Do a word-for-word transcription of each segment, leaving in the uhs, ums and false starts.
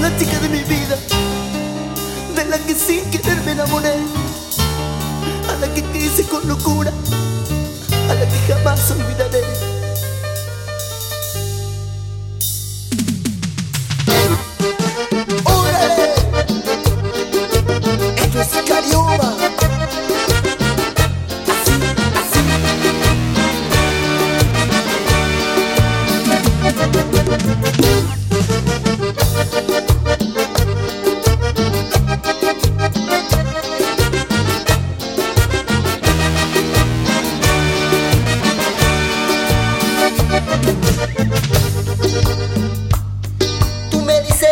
la chica de mi vida, de la que sin querer me enamoré, a la que quise con locura, a la que jamás olvidaré. ¡Órale! Esto es Carioma. Tú me dices,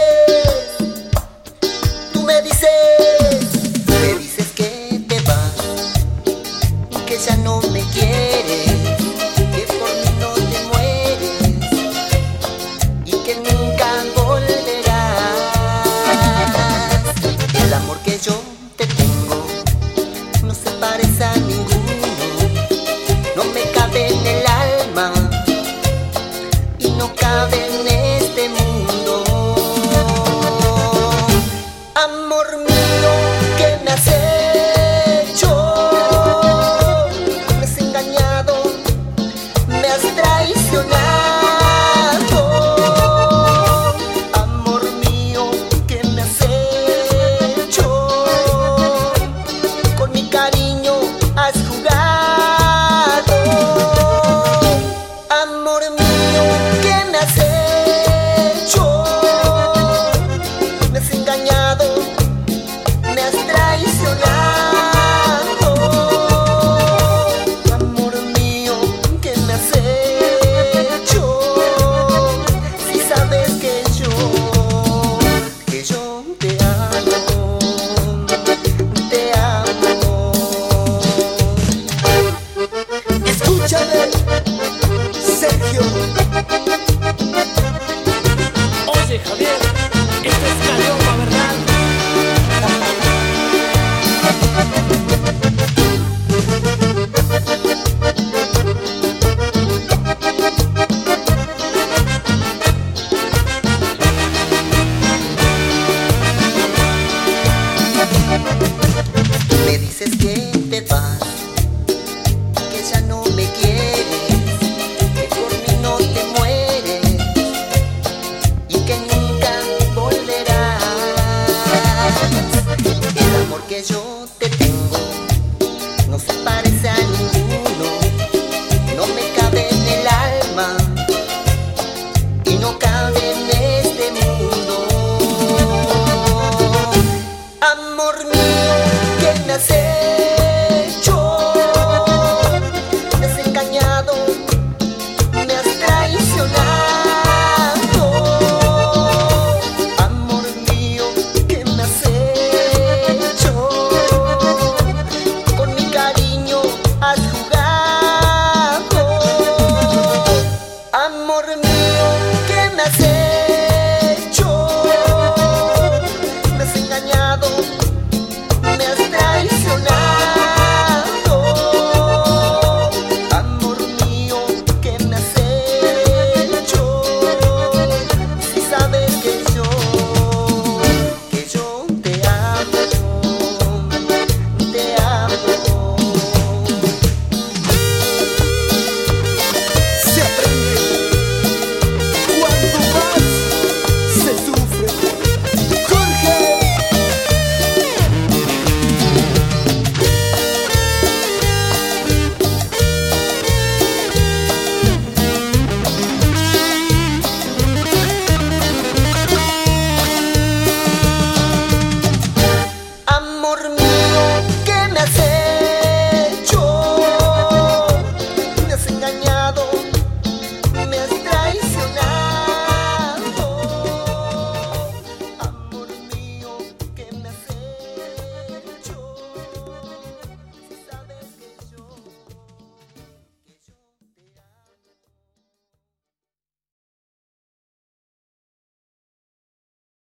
tú me dices, me dices que te vas, que ya no me quieres, que por mí no te mueres y que nunca volverás. El amor que yo te tengo no se parece a ninguno, no me cabe en el alma y no cabe en el